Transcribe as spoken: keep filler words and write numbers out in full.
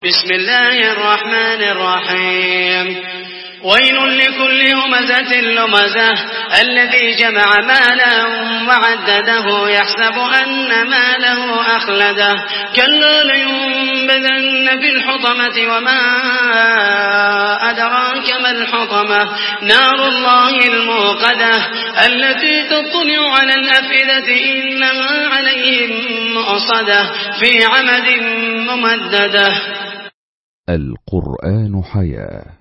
بسم الله الرحمن الرحيم ويل لكل همزة لمزة الذي جمع مالا وعدده يحسب أن ماله أخلده كلا لينبذن في الحطمة وما أدراك ما الحطمة نار الله الموقدة التي تطلع على الأفئدة إنها عليهم مؤصدة في عمد ممددة. القرآن حياة.